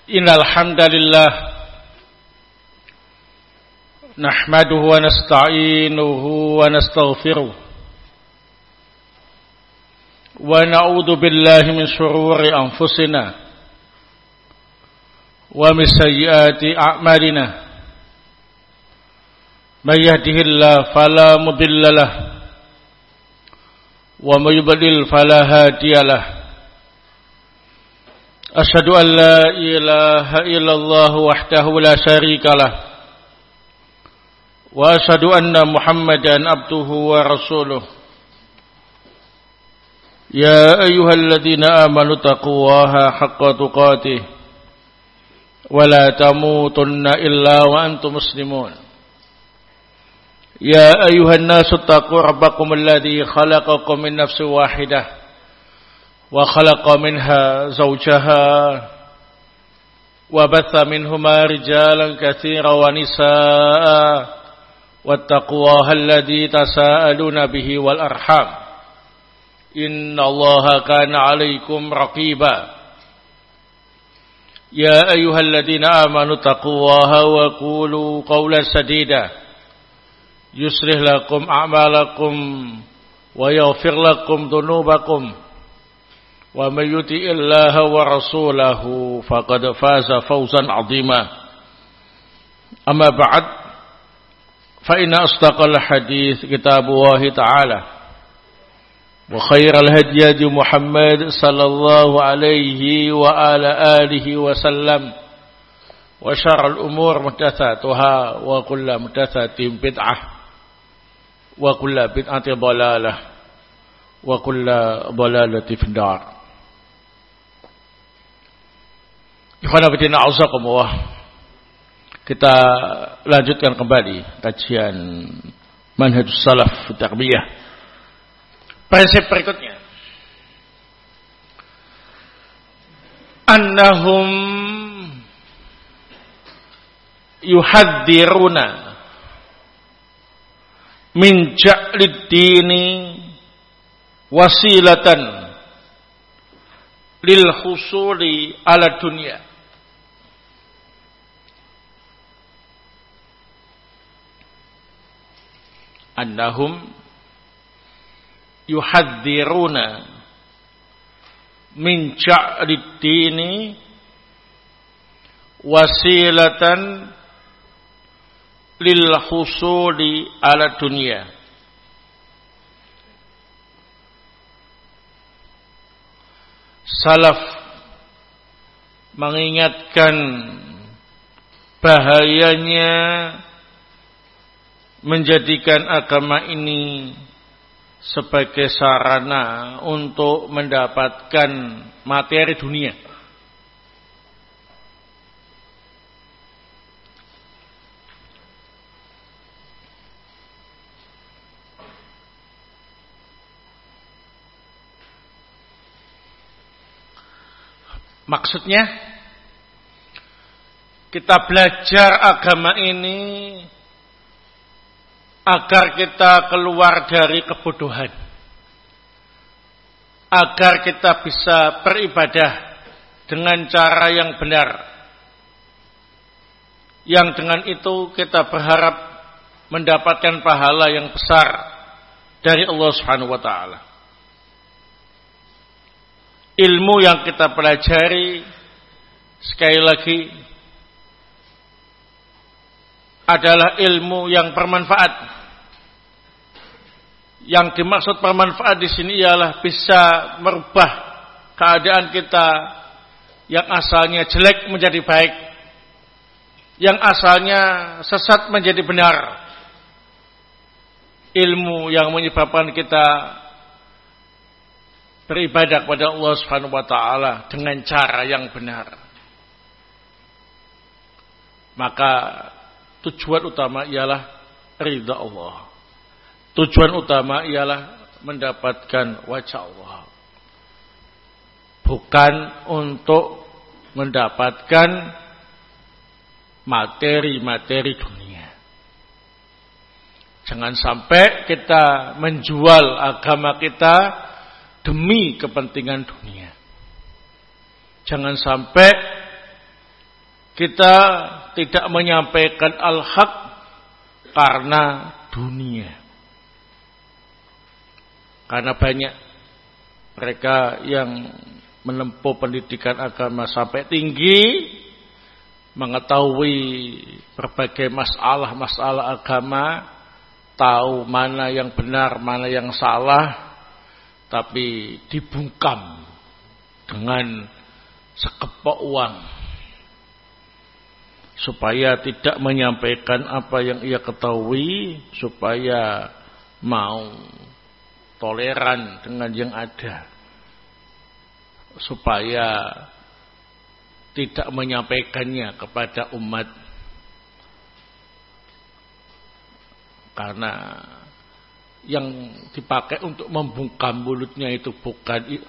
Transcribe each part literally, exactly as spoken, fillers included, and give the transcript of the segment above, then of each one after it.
Innal hamdalillah nahmaduhu wa nasta'inuhu wa nastaghfiruh wa na'udzu billahi min shururi anfusina wa min sayyiati a'malina. May yahdihillahu fala mudilla lahu wa may yudlil fala hadiya lahu. Asyhadu an la ilaha illallah wahdahu la syarika lah wa asyhadu anna Muhammadan abduhu wa rasuluh. Ya ayyuhalladzina amanu taqullaha haqqa tuqatih wa la tamutunna illa wa antum muslimun. Ya ayyuhan nasu taqu rabbakum alladzi khalaqakum min nafsin wahidah wa khalaqa minha zawjaha wa batha minhuma rijalan katsiran wa nisaa wattaqullaha alladzi tasaaluna bihi wal arham innallaha kana 'alaikum raqiba. Ya ayyuhalladzina amanu taqullaha wa qulu qawlan sadida yuslih lakum a'malakum wa yaghfir lakum dhunubakum wa may yuti'illaha wa rasulahu faqad faza fawzan 'azima. Amma ba'd, fa inna asdaqal hadits kitabullah ta'ala wa khairal hadyi hadi Muhammad sallallahu alaihi wa ala alihi wa sallam wa syarrul umur muhdatsatuha wa kullu muhdatsatin bid'ah wa kullu bid'atin dhalalah wa kullu dhalalatin finnar. Ikhwanafidina a'azakumullah. Kita lanjutkan kembali kajian Manhajus Salaf fi Tarbiyah. Prinsip berikutnya, annahum yuhadziruna min ja'lid dini wasilatan lil husuli ala dunya. Annahum yuhadziruna min ja'lid dini wasilatan lil husuli ala dunya. Salaf mengingatkan bahayanya menjadikan agama ini sebagai sarana untuk mendapatkan materi dunia. Maksudnya, kita belajar agama ini agar kita keluar dari kebodohan, agar kita bisa beribadah dengan cara yang benar, yang dengan itu kita berharap mendapatkan pahala yang besar dari Allah Subhanahu wa taala. Ilmu yang kita pelajari, sekali lagi, adalah ilmu yang bermanfaat. Yang dimaksud bermanfaat di sini ialah bisa merubah keadaan kita yang asalnya jelek menjadi baik, yang asalnya sesat menjadi benar. Ilmu yang menyebabkan kita beribadah kepada Allah Subhanahu wa taala dengan cara yang benar. Maka tujuan utama ialah ridha Allah. Tujuan utama ialah mendapatkan wajah Allah, bukan untuk mendapatkan materi-materi dunia. Jangan sampai kita menjual agama kita demi kepentingan dunia. Jangan sampai Kita tidak menyampaikan al-haq karena dunia. Karena banyak mereka yang menempuh pendidikan agama sampai tinggi, mengetahui berbagai masalah-masalah agama, tahu mana yang benar, mana yang salah, tapi dibungkam dengan sekepok uang supaya tidak menyampaikan apa yang ia ketahui, supaya mau toleran dengan yang ada, supaya tidak menyampaikannya kepada umat. Karena yang dipakai untuk membungkam mulutnya itu bukan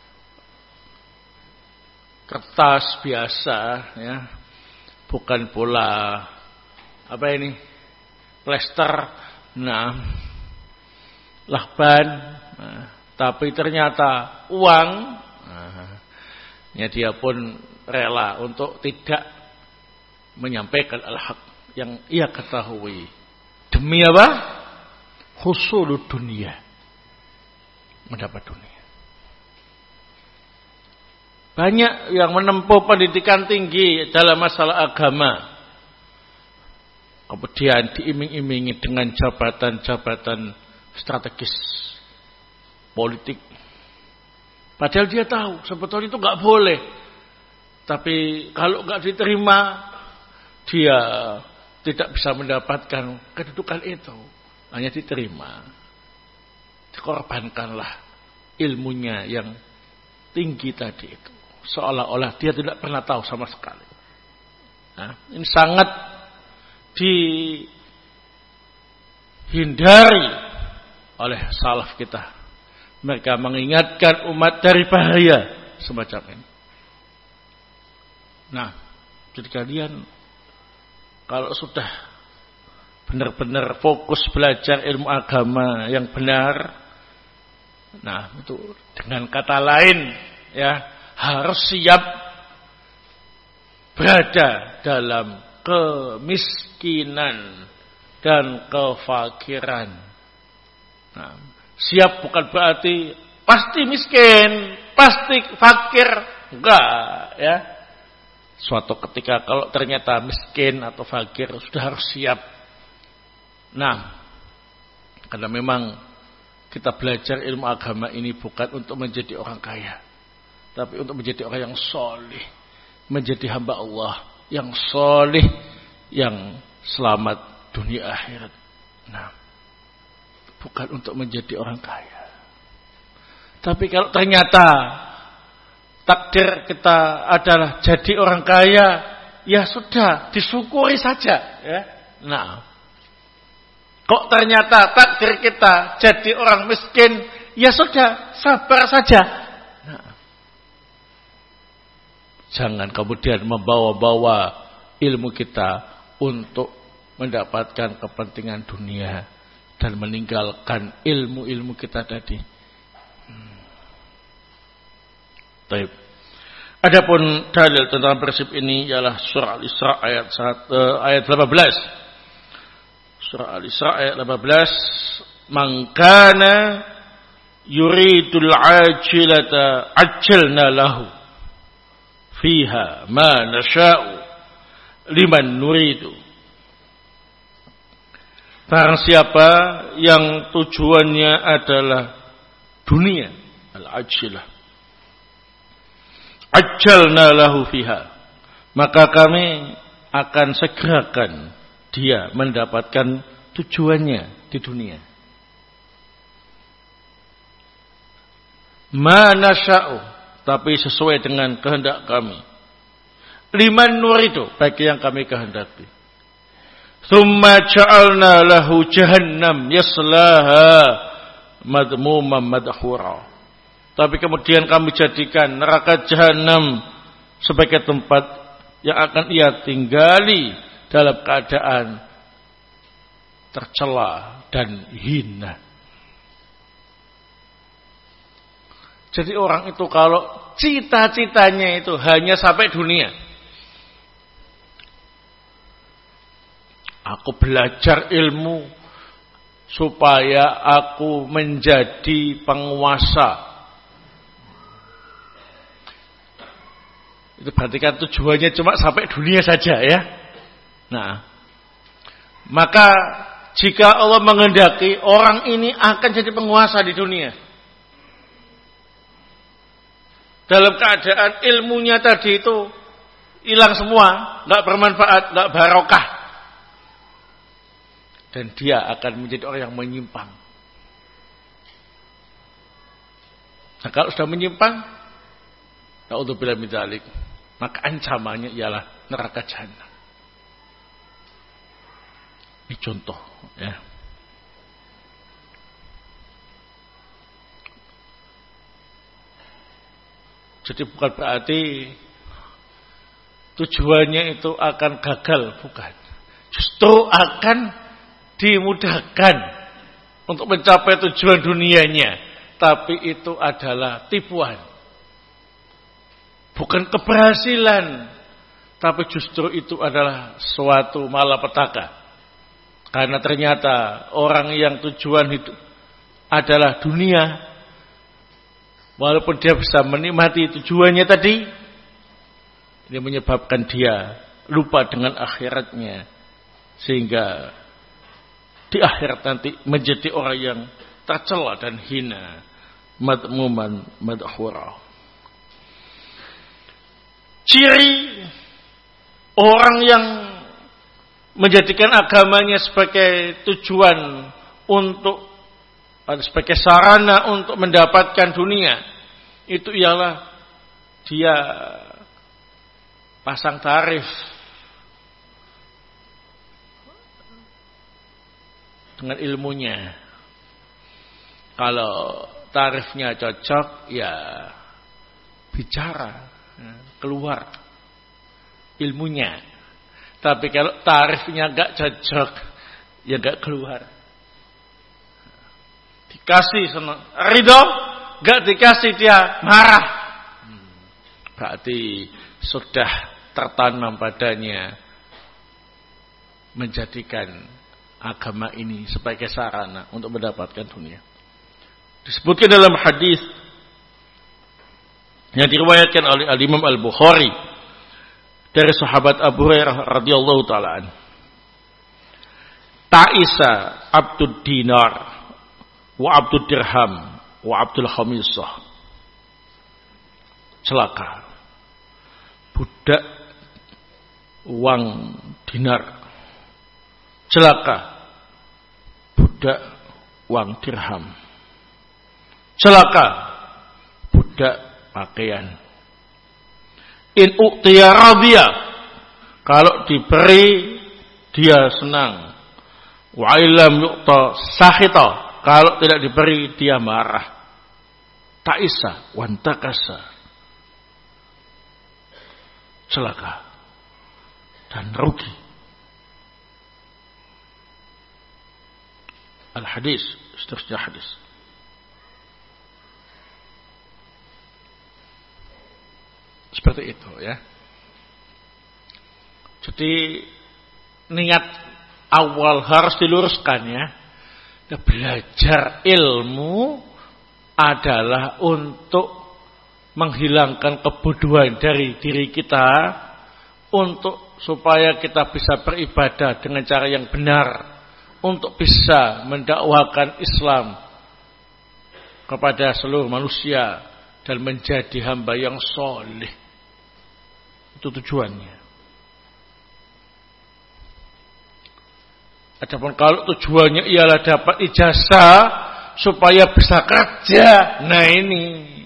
kertas biasa, ya, bukan pula apa ini plester, nah, lakban, nah, tapi ternyata uang. Nah, ya dia pun rela untuk tidak menyampaikan al-haq yang ia ketahui. Demi apa? Husulud dunia, mendapat dunia. Banyak yang menempuh pendidikan tinggi dalam masalah agama, kemudian diiming-imingi dengan jabatan-jabatan strategis politik. Padahal dia tahu sebetulnya itu nggak boleh. Tapi kalau nggak diterima, dia tidak bisa mendapatkan kedudukan itu. Hanya diterima, dikorbankanlah ilmunya yang tinggi tadi itu, seolah-olah dia tidak pernah tahu sama sekali. Nah, ini sangat dihindari oleh salaf kita. Mereka mengingatkan umat dari bahaya semacam ini. Nah, jadi kalian kalau sudah benar-benar fokus belajar ilmu agama yang benar, nah itu dengan kata lain, ya, harus siap berada dalam kemiskinan dan kefakiran. Nah, siap bukan berarti pasti miskin, pasti fakir, enggak, ya. Suatu ketika kalau ternyata miskin atau fakir, sudah harus siap. Nah, karena memang kita belajar ilmu agama ini bukan untuk menjadi orang kaya, tapi untuk menjadi orang yang soleh, menjadi hamba Allah yang soleh, yang selamat dunia akhirat. Nah, bukan untuk menjadi orang kaya. Tapi kalau ternyata takdir kita adalah jadi orang kaya, ya sudah, disyukuri saja, ya. Nah, kok ternyata takdir kita jadi orang miskin, ya sudah, sabar saja. Nah, jangan kemudian membawa-bawa ilmu kita untuk mendapatkan kepentingan dunia dan meninggalkan ilmu-ilmu kita tadi. Hmm. Baik. Adapun dalil tentang prinsip ini ialah surah Al-Isra ayat satu, ayat delapan belas. Surah Al-Isra ayat delapan belas, "Man kana yuridul ajilata ajjalna lahu fiha ma nasha'u liman nuridu." Barang siapa yang tujuannya adalah dunia, al-ajilah, ajjalna lahu fiha, maka kami akan segerakan dia mendapatkan tujuannya di dunia. Ma nasya'u, tapi sesuai dengan kehendak kami. Liman nuridu, bagi yang kami kehendaki. Tsumma ja'alna lahu jahannam yaslaha madmuman madhura. Tapi kemudian kami jadikan neraka jahanam sebagai tempat yang akan ia tinggali dalam keadaan tercela dan hina. Jadi orang itu kalau cita-citanya itu hanya sampai dunia, Aku belajar ilmu supaya aku menjadi penguasa. Itu berarti kan tujuannya cuma sampai dunia saja ya. Nah, maka jika Allah menghendaki orang ini akan jadi penguasa di dunia, dalam keadaan ilmunya tadi itu hilang semua, nggak bermanfaat, nggak barokah, dan dia akan menjadi orang yang menyimpang. Nah, kalau sudah menyimpang, na'udzubillah min dzalik, maka ancamannya ialah neraka jahanam. Ini contoh ya. Jadi bukan berarti tujuannya itu akan gagal, bukan. Justru akan dimudahkan untuk mencapai tujuan dunianya, tapi itu adalah tipuan. Bukan keberhasilan, tapi justru itu adalah suatu malapetaka. Karena ternyata orang yang tujuan hidup adalah dunia, walaupun dia bisa menikmati tujuannya tadi, ini menyebabkan dia lupa dengan akhiratnya, sehingga di akhirat nanti menjadi orang yang tercela dan hina, madmuman madhura. Ciri orang yang menjadikan agamanya sebagai tujuan untuk, sebagai sarana untuk mendapatkan dunia, itu ialah dia pasang tarif dengan ilmunya. Kalau tarifnya cocok, ya bicara, keluar ilmunya. Tapi kalau tarifnya gak cocok, ya gak keluar. Dikasih senang, ridho, gak dikasih dia marah. Berarti sudah tertanam padanya menjadikan agama ini sebagai sarana untuk mendapatkan dunia. Disebutkan dalam hadis yang diriwayatkan oleh Al-Imam Al-Bukhari dari sahabat Abu Hurairah radhiyallahu taala an. Ta'isa abdud dinar wa abdud dirham wa abdul khamisah. Celaka budak uang dinar. Celaka budak uang dirham. Celaka budak pakaian. In u'tiya radhiya, kalau diberi dia senang. Wa illam yu'ta sakhita, kalau tidak diberi dia marah. Ta'isa wantakasa, celaka dan rugi. Al-hadis, seterusnya hadis. Seperti itu ya. Jadi niat awal harus diluruskan ya. Belajar ilmu adalah untuk menghilangkan kebodohan dari diri kita, untuk supaya kita bisa beribadah dengan cara yang benar, untuk bisa mendakwakan Islam kepada seluruh manusia dan menjadi hamba yang soleh. Itu tujuannya. Adapun kalau tujuannya ialah dapat ijazah supaya bisa kerja, nah ini,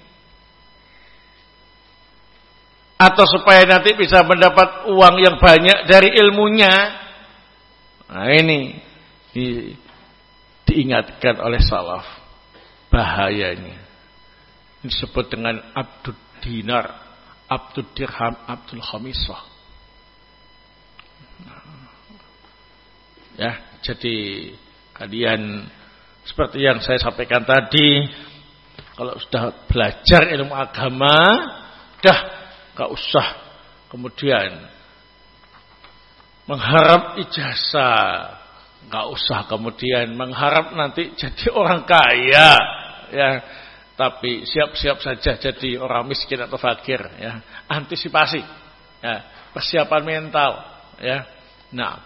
atau supaya nanti bisa mendapat uang yang banyak dari ilmunya, nah ini di, diingatkan oleh salaf bahayanya. Disebut dengan abdud dinar, abdud dirham, abdul khamisah. Ya, jadi kalian seperti yang saya sampaikan tadi, kalau sudah belajar ilmu agama, dah gak usah kemudian mengharap ijazah, nggak usah kemudian mengharap nanti jadi orang kaya, ya. Tapi siap-siap saja jadi orang miskin atau fakir, ya. Antisipasi, ya. Persiapan mental, ya. Nah,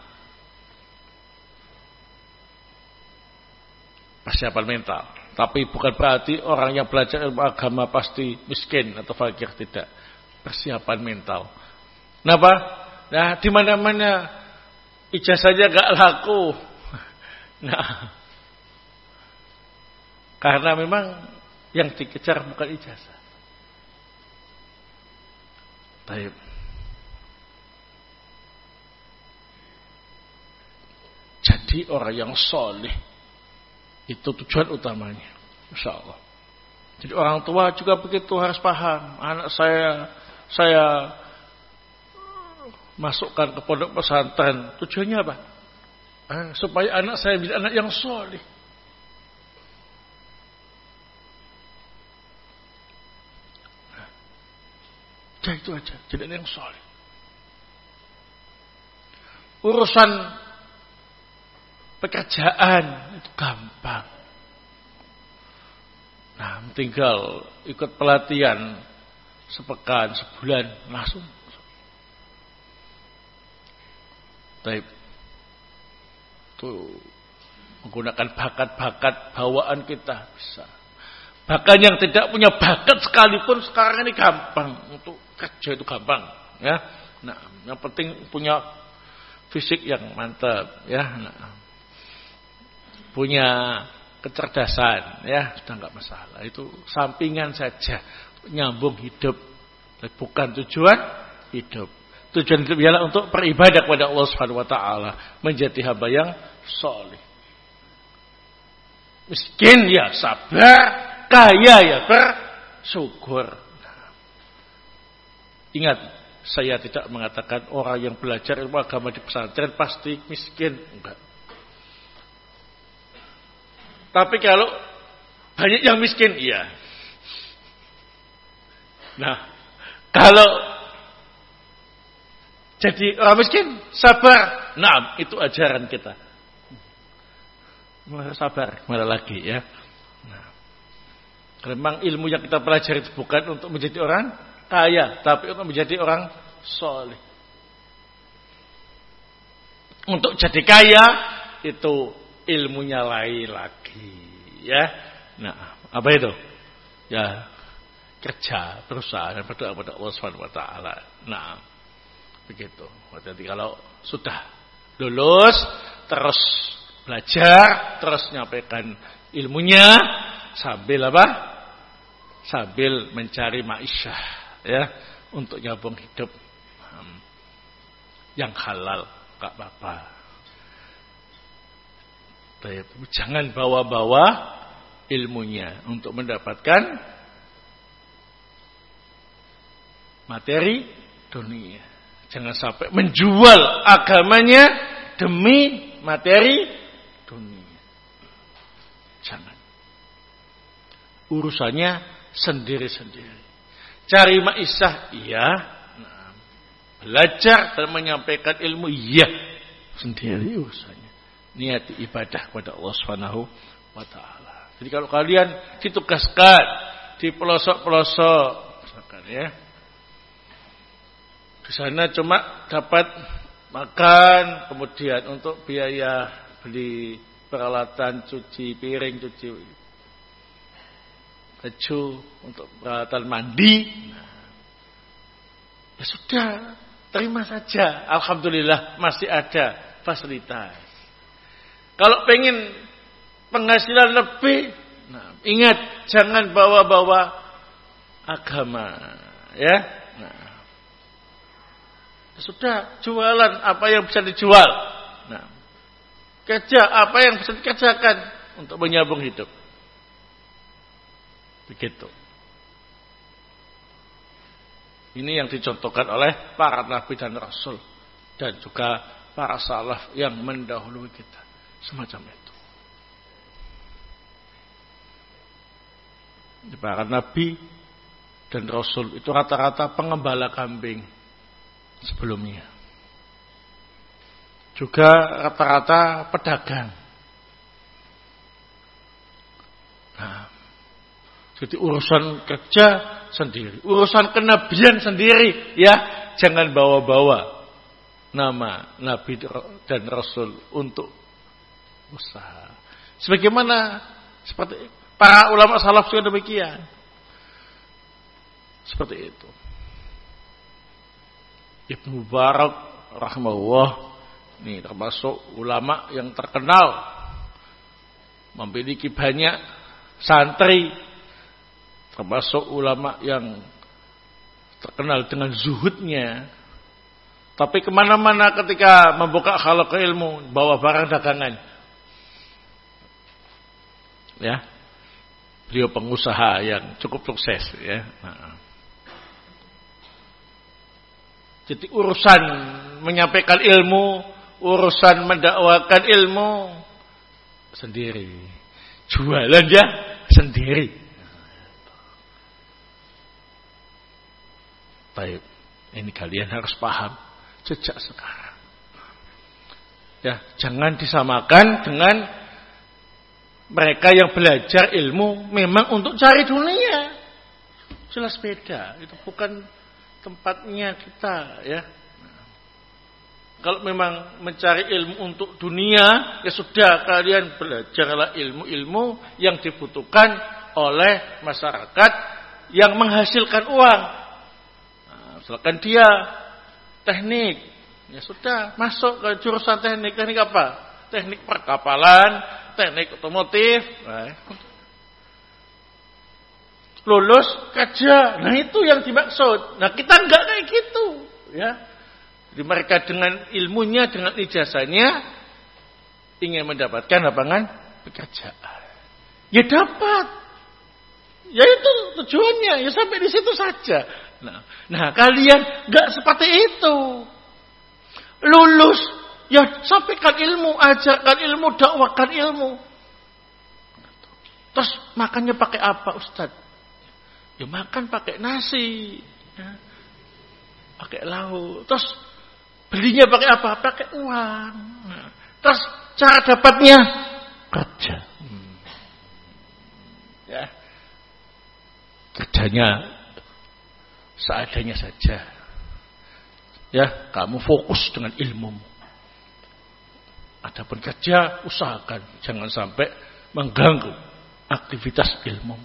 persiapan mental. Tapi bukan berarti orang yang belajar ilmu agama pasti miskin atau fakir, tidak. Persiapan mental. Kenapa? Nah, di mana-mana ijazahnya gak laku. Nah, karena memang yang dikejar bukan ijazah. Baik. Jadi orang yang soleh itu tujuan utamanya, insya Allah. Jadi orang tua juga begitu, harus paham. Anak saya, saya masukkan ke pondok pesantren. Tujuannya apa? Eh, supaya anak saya menjadi anak yang soleh. Nah, itu aja, jadi anak yang soleh. Urusan pekerjaan itu gampang. Nah, tinggal ikut pelatihan sepekan, sebulan, langsung. Baik. Tuh, menggunakan bakat-bakat bawaan kita bisa. Bahkan yang tidak punya bakat sekalipun sekarang ini gampang untuk kerja, itu gampang, ya. Nah, yang penting punya fisik yang mantap, ya. Nah, punya kecerdasan, ya, sudah enggak masalah. Itu sampingan saja, nyambung hidup, bukan tujuan hidup. Tujuan hidup ialah untuk beribadah kepada Allah Subhanahu wa taala, menjadi hamba yang saleh. Miskin ya sabar, kaya ya bersyukur. Nah, ingat, saya tidak mengatakan orang yang belajar ilmu agama di pesantren pasti miskin, enggak. Tapi kalau banyak yang miskin, iya. Nah, kalau jadi orang miskin, sabar. Nah, itu ajaran kita. Sabar, kemana lagi, ya. Nah, memang ilmu yang kita pelajari itu bukan untuk menjadi orang kaya, tapi untuk menjadi orang soleh. Untuk jadi kaya, itu ilmunya lain lagi, ya. Nah, apa itu? Ya, kerja, berusaha dan berdoa kepada Allah Subhanahu wa taala. Nah, begitu. Jadi kalau sudah lulus, terus belajar, terus nyampaikan ilmunya sambil apa? Sambil mencari ma'isyah, ya, untuk nyambung hidup hmm, yang halal, enggak apa-apa. Jangan bawa-bawa ilmunya untuk mendapatkan materi dunia. Jangan sampai menjual agamanya demi materi dunia. Jangan. Urusannya sendiri-sendiri. Cari ma'isyah, iya. Nah, belajar dan menyampaikan ilmu, iya. Sendiri urusannya. Niati ibadah kepada Allah Subhanahu wa taala. Jadi kalau kalian ditugaskan di pelosok-pelosok, misalkan, ya, di sana cuma dapat makan, kemudian untuk biaya beli peralatan cuci piring, cuci baju, untuk peralatan mandi. Nah, ya sudah, terima saja. Alhamdulillah masih ada fasilitas. Kalau pengen penghasilan lebih, nah, ingat jangan bawa-bawa agama, ya. Nah, sudah, jualan apa yang bisa dijual. Nah, kerja apa yang bisa dikerjakan untuk menyambung hidup. Begitu. Ini yang dicontohkan oleh para nabi dan rasul dan juga para salaf yang mendahului kita. Semacam itu. Para nabi dan rasul itu rata-rata pengembala kambing sebelumnya. juga rata-rata pedagang. Nah, jadi urusan kerja sendiri, urusan kenabian sendiri, ya, jangan bawa-bawa nama Nabi dan Rasul untuk usaha. Sebagaimana seperti para ulama salaf juga demikian. Seperti itu. Ibnu Mubarak rahimahullah ini termasuk ulama yang terkenal, memiliki banyak santri, termasuk ulama yang terkenal dengan zuhudnya. Tapi kemana-mana ketika membuka halaqah ilmu, bawa barang dagangan. Ya, beliau pengusaha yang cukup sukses. Ya. Nah. Jadi urusan menyampaikan ilmu, urusan mendakwakan ilmu sendiri, jualan ya sendiri. Baik, ini kalian harus paham sejak sekarang. Ya, jangan disamakan dengan mereka yang belajar ilmu memang untuk cari dunia. Jelas beda, itu bukan tempatnya kita, ya. Kalau memang mencari ilmu untuk dunia, ya sudah, kalian belajarlah ilmu-ilmu yang dibutuhkan oleh masyarakat yang menghasilkan uang. Nah, misalkan dia teknik, ya sudah, masuk ke jurusan teknik. Teknik apa? Teknik perkapalan, teknik otomotif. Nah, lulus kerja. Nah, itu yang dimaksud. Nah, kita enggak kayak gitu, ya. Jadi mereka dengan ilmunya, dengan ijazahnya ingin mendapatkan lapangan pekerjaan. Ya dapat. Ya itu tujuannya. Ya sampai di situ saja. Nah, nah kalian enggak seperti itu. Lulus, ya sampaikan ilmu, ajarkan ilmu, dakwakan ilmu. Terus makannya pakai apa, Ustaz? Ya makan pakai nasi, ya. Pakai lauk. Terus belinya pakai apa? Pakai uang. Nah, terus cara dapatnya kerja. Hmm. Ya, kerjanya seadanya saja. Ya, kamu fokus dengan ilmumu. Adapun kerja, usahakan jangan sampai mengganggu aktivitas ilmu.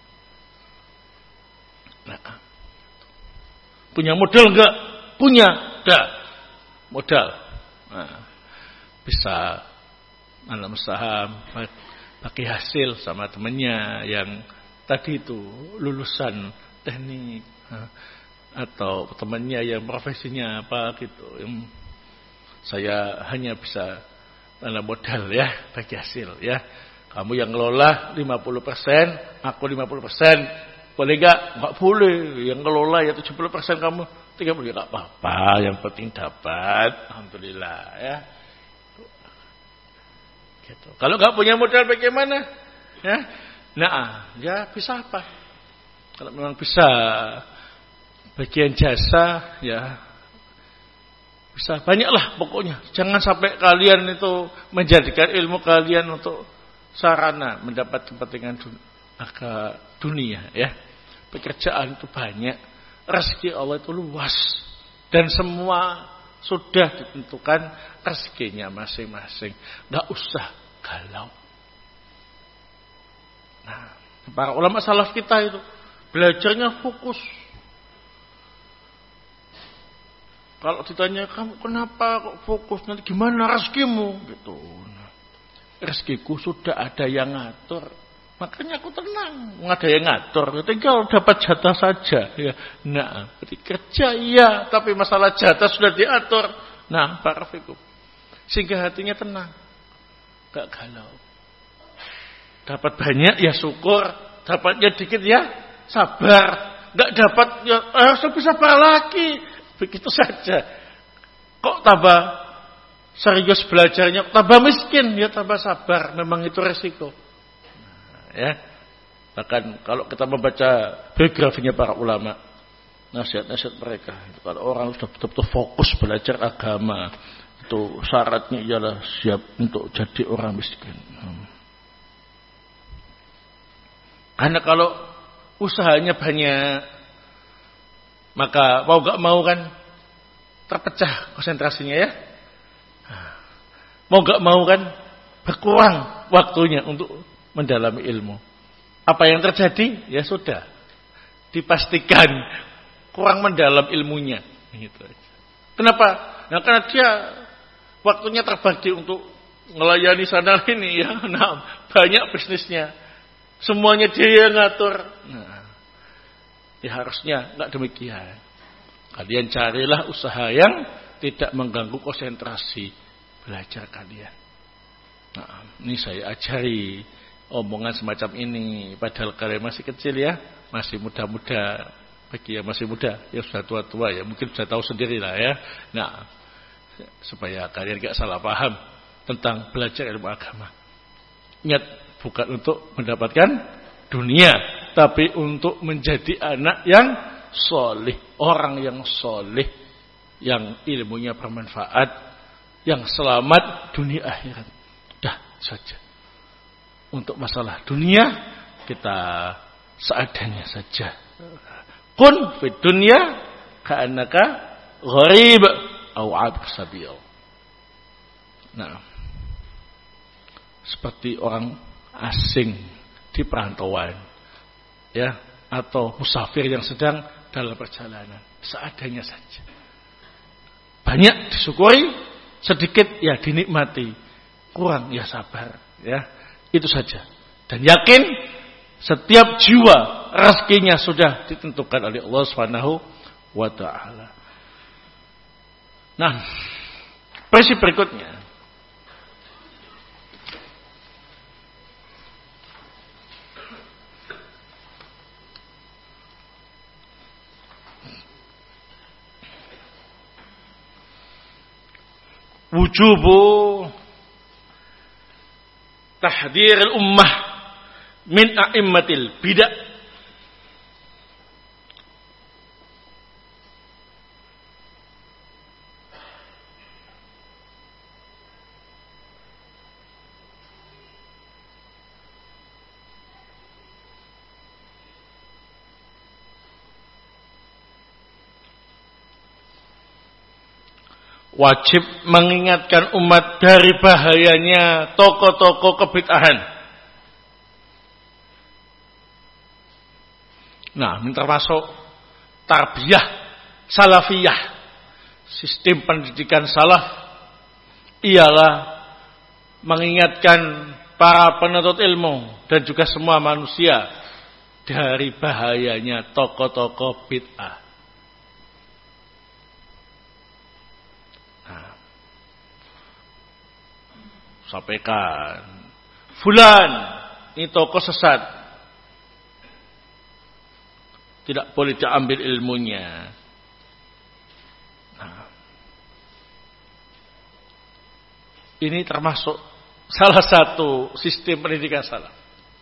Nah, punya modal enggak? Punya, enggak. Modal. Nah, bisa nanam saham, bagi hasil sama temannya yang tadi itu lulusan teknik, atau temannya yang profesinya apa gitu. Saya hanya bisa nanam modal ya, bagi hasil ya. Kamu yang ngelola lima puluh persen, aku lima puluh persen. Boleh enggak? Enggak boleh. Yang ngelola ya tujuh puluh persen, kamu tiga puluh persen. Enggak apa-apa, yang penting dapat. Alhamdulillah ya. Gitu. Kalau enggak punya modal bagaimana? Ya. Nah, ya bisa apa? Kalau memang bisa bagian jasa, ya bisa banyaklah pokoknya. Jangan sampai kalian itu menjadikan ilmu kalian untuk sarana mendapat kepentingan dunia, ya. Pekerjaan itu banyak, rezeki Allah itu luas, dan semua sudah ditentukan rezekinya masing-masing. Enggak usah galau. Nah, para ulama salaf kita itu belajarnya fokus. Kalau ditanya, kamu kenapa kok fokus, nanti gimana rezekimu gitu. Nah, rezekiku sudah ada yang ngatur, makanya aku tenang. Nggak ada yang ngatur, tinggal dapat jatah saja. Ya. Nah, berarti kerja iya, tapi masalah jatah sudah diatur. Nah, barakallahu, sehingga hatinya tenang, nggak galau. Dapat banyak ya syukur, dapatnya dikit ya sabar, nggak dapat ya harus lebih sabar lagi. Begitu saja. Kok tambah serius belajarnya, tambah miskin, ya tambah sabar. Memang itu resiko. Nah, ya. Bahkan kalau kita membaca biografinya para ulama, nasihat-nasihat mereka, kalau orang sudah betul-betul fokus belajar agama, itu syaratnya ialah siap untuk jadi orang miskin. Karena kalau usahanya banyak, maka mau gak mau kan terpecah konsentrasinya ya. Mau gak mau kan berkurang waktunya untuk mendalami ilmu. Apa yang terjadi? Ya sudah, dipastikan kurang mendalam ilmunya. Gitu. Kenapa? Nah, karena dia waktunya terbagi untuk melayani sana ini ya. Nah, banyak bisnisnya. Semuanya dia yang ngatur. Nah, ya harusnya enggak demikian. Kalian carilah usaha yang tidak mengganggu konsentrasi belajar kalian. Nah, ini saya ajari omongan semacam ini. Padahal kalian masih kecil ya, masih muda-muda. Bagi yang masih muda, yang sudah tua-tua ya mungkin sudah tahu sendiri lah ya. Nah, supaya kalian enggak salah paham tentang belajar ilmu agama. Ingat, bukan untuk mendapatkan dunia, tapi untuk menjadi anak yang soleh, orang yang soleh, yang ilmunya bermanfaat, yang selamat dunia akhirat. Dah saja. Untuk masalah dunia kita seadanya saja. Kun fid dunya ka'annaka gharib au 'abir sabil. Nah, seperti orang asing di perantauan ya, atau musafir yang sedang dalam perjalanan, seadanya saja. Banyak disyukuri, sedikit ya dinikmati, kurang ya sabar ya. Itu saja. Dan yakin setiap jiwa rezekinya sudah ditentukan oleh Allah Subhanahu wa taala. Nah, prinsip berikutnya, wujubu tahdhiril ummah min a'immatil bidah. Wajib mengingatkan umat dari bahayanya tokoh-tokoh kebid'ahan. Nah, ini termasuk tarbiyah salafiyah. Sistem pendidikan salaf ialah mengingatkan para penuntut ilmu dan juga semua manusia dari bahayanya tokoh-tokoh bid'ah. Sampaikan, fulan ini tokoh sesat, tidak boleh diambil ilmunya. Nah, ini termasuk salah satu sistem pendidikan salaf.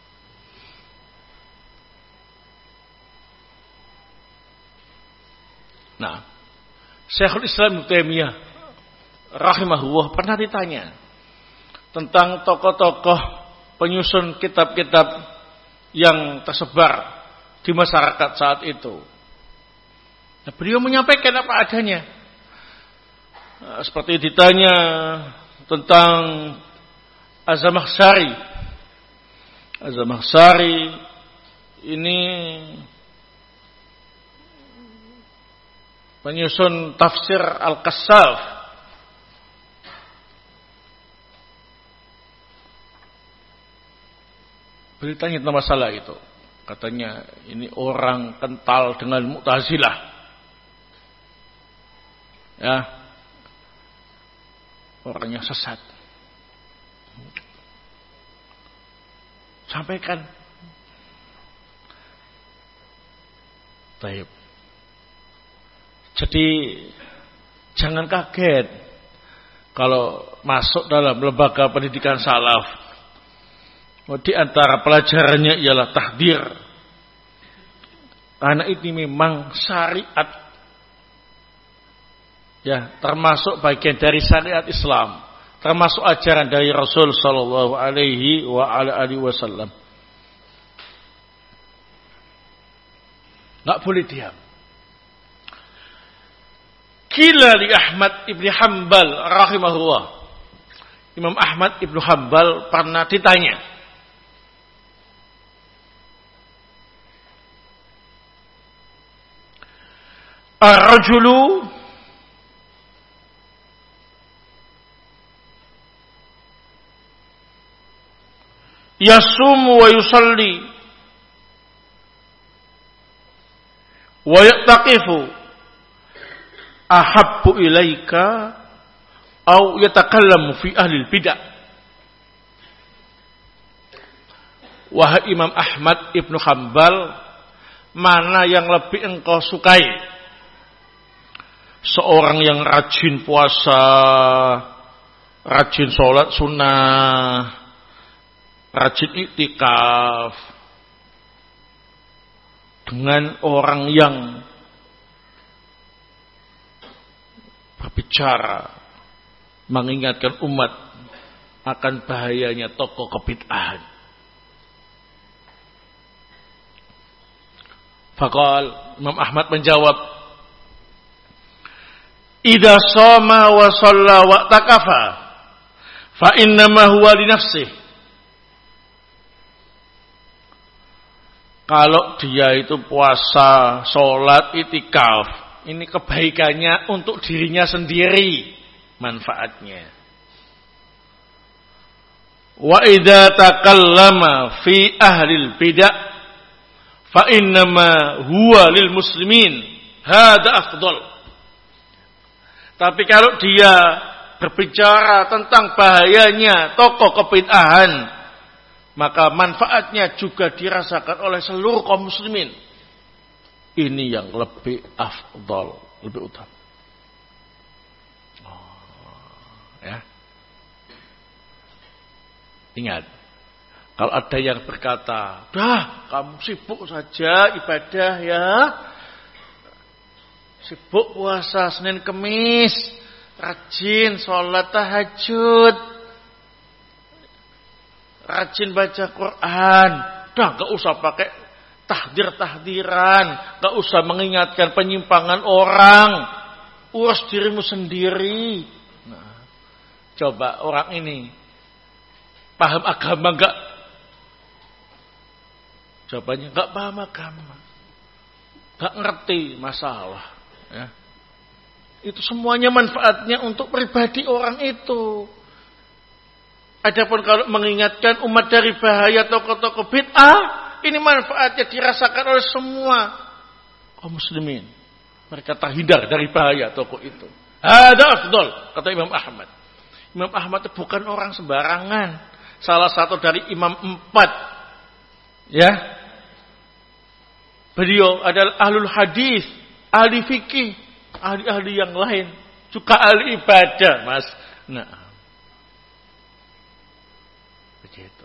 Nah, Syekhul Islam Ibnu Taimiyah rahimahullah pernah ditanya tentang tokoh-tokoh penyusun kitab-kitab yang tersebar di masyarakat saat itu. Nah, beliau menyampaikan apa adanya. Nah, seperti ditanya tentang Az-Zamakhsyari. Az-Zamakhsyari ini penyusun tafsir Al-Kassaf. Beritanya tentang masalah itu. Katanya ini orang kental dengan Mu'tazilah. Ya. Orangnya sesat. Sampaikan. Baik. Jadi jangan kaget kalau masuk dalam lembaga pendidikan salaf. Di antara pelajarannya ialah tahdir. Karena ini memang syariat. Ya, termasuk bagian dari syariat Islam, termasuk ajaran dari Rasul sallallahu alaihi wa ala alihi wasallam. Enggak boleh diam. Qila li Ahmad ibn Hanbal rahimahullah. Imam Ahmad ibn Hanbal pernah ditanya, ar-rajulu yasumu wa yusalli wa yataqifu ahabbu ilaika au yatakallamu fi ahli bidah. Wahai Imam Ahmad ibn Hanbal, mana yang lebih engkau sukai? Seorang yang rajin puasa, rajin sholat sunnah, rajin iktikaf, dengan orang yang berbicara mengingatkan umat akan bahayanya tokoh kebid'ahan. Faqal, Imam Ahmad menjawab, idza shoma wa shalla wa takafa fa innama huwa li nafsihi. Kalau dia itu puasa, sholat, itikaf, ini kebaikannya untuk dirinya sendiri, manfaatnya. Wa idza takallama fi ahlil bidah fa innama huwa lil muslimin, hada afdal. Tapi kalau dia berbicara tentang bahayanya tokoh kebid'ahan, maka manfaatnya juga dirasakan oleh seluruh kaum muslimin. Ini yang lebih afdal, lebih utama. Oh, ya. Ingat, kalau ada yang berkata, dah kamu sibuk saja ibadah ya, sibuk puasa Senin Kemis, rajin sholat tahajud, rajin baca Quran, dah gak usah pakai tahdir-tahdiran, gak usah mengingatkan penyimpangan orang, urus dirimu sendiri. Nah, coba orang ini paham agama gak? Jawabannya gak paham agama, gak ngerti masalah. Ya. Itu semuanya manfaatnya untuk pribadi orang itu. Adapun kalau mengingatkan umat dari bahaya tokoh-tokoh bid'ah, ini manfaatnya dirasakan oleh semua kaum muslimin. Mereka terhindar dari bahaya tokoh itu. Hada afdal, kata Imam Ahmad. Imam Ahmad itu bukan orang sembarangan. Salah satu dari imam empat. Ya. Beliau adalah ahlul hadis, ahli fikih, ahli-ahli yang lain, juga ahli ibadah, Mas. Nah, begitu.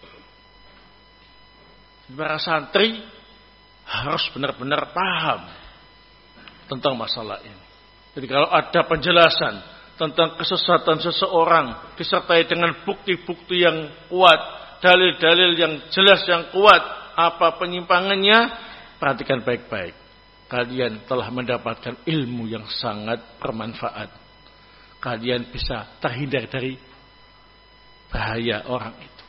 Para santri harus benar-benar paham tentang masalah ini. Jadi kalau ada penjelasan tentang kesesatan seseorang disertai dengan bukti-bukti yang kuat, dalil-dalil yang jelas yang kuat, apa penyimpangannya, perhatikan baik-baik. Kalian telah mendapatkan ilmu yang sangat bermanfaat. Kalian bisa terhindar dari bahaya orang itu.